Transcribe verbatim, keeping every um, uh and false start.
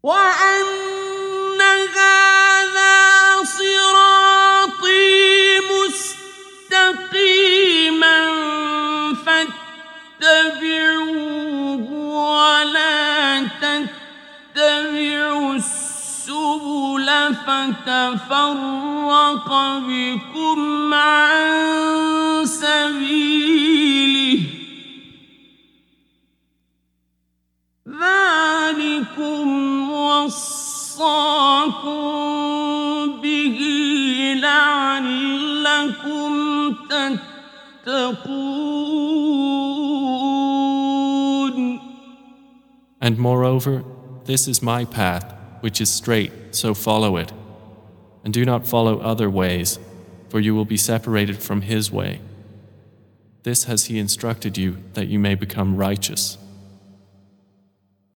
وأن هذا صراطي مستقيما فاتبعوه ولا تتبعوا السبل فتفرق بكم عن سبيله ذلكم وصاكم به لعلكم تتقون. And moreover, this is my path, which is straight, so follow it. And do not follow other ways, for you will be separated from His way. This has He instructed you that you may become righteous.